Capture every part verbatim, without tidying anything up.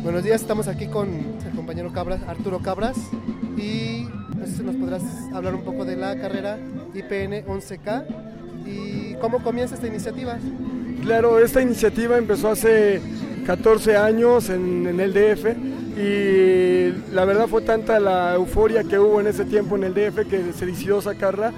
Buenos días, estamos aquí con el compañero Cabras, Arturo Cabras, y no sé si nos podrás hablar un poco de la carrera I P N once K y cómo comienza esta iniciativa. Claro, esta iniciativa empezó hace catorce años en, en el D F y la verdad fue tanta la euforia que hubo en ese tiempo en el D F que se decidió sacarla.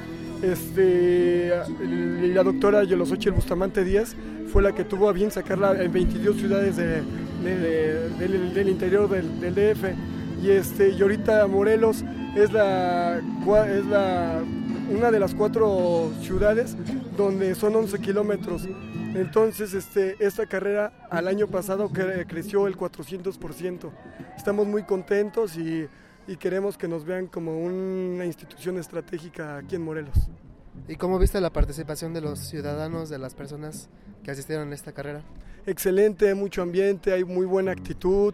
Este, la doctora Yolosochitl Bustamante Díaz fue la que tuvo a bien sacarla en veintidós ciudades de, de, de, del, del interior del, del D F y, este, y ahorita Morelos es, la, es la, una de las cuatro ciudades donde son once kilómetros. Entonces este, esta carrera al año pasado cre- creció el cuatrocientos por ciento. Estamos muy contentos y, y queremos que nos vean como una institución estratégica aquí en Morelos. ¿Y cómo viste la participación de los ciudadanos, de las personas que asistieron a esta carrera? Excelente, mucho ambiente, hay muy buena actitud,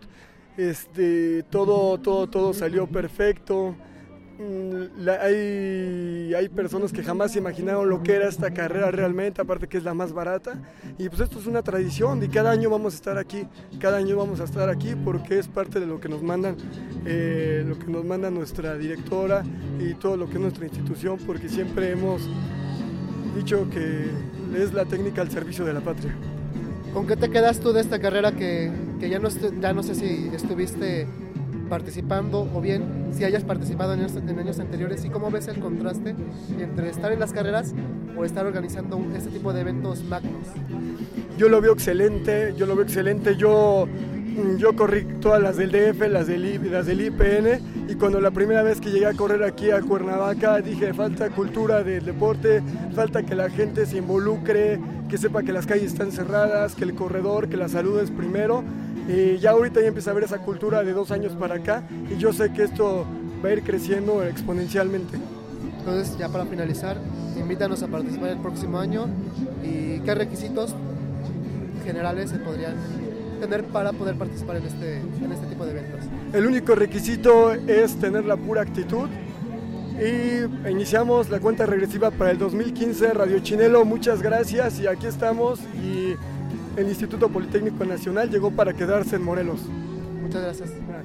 este, todo, todo, todo salió perfecto. La, hay, hay personas que jamás se imaginaron lo que era esta carrera realmente, aparte que es la más barata, y pues esto es una tradición y cada año vamos a estar aquí, cada año vamos a estar aquí porque es parte de lo que nos mandan, eh, lo que nos manda nuestra directora y todo lo que es nuestra institución, porque siempre hemos dicho que es la técnica al servicio de la patria. ¿Con qué te quedas tú de esta carrera que, que ya, no, ya no sé si estuviste participando o bien si hayas participado en años, en años anteriores, y cómo ves el contraste entre estar en las carreras o estar organizando un, este tipo de eventos magnos? Yo lo veo excelente, yo lo veo excelente, yo, yo corrí todas las del D F, las del, las del I P N, y cuando la primera vez que llegué a correr aquí a Cuernavaca dije falta cultura del deporte, falta que la gente se involucre, que sepa que las calles están cerradas, que el corredor, que la salud es primero. Y ya ahorita ya empieza a haber esa cultura de dos años para acá y yo sé que esto va a ir creciendo exponencialmente. Entonces, ya para finalizar, invítanos a participar el próximo año y qué requisitos generales se podrían tener para poder participar en este, en este tipo de eventos. El único requisito es tener la pura actitud y iniciamos la cuenta regresiva para el dos mil quince. Radio Chinelo, muchas gracias y aquí estamos y el Instituto Politécnico Nacional llegó para quedarse en Morelos. Muchas gracias.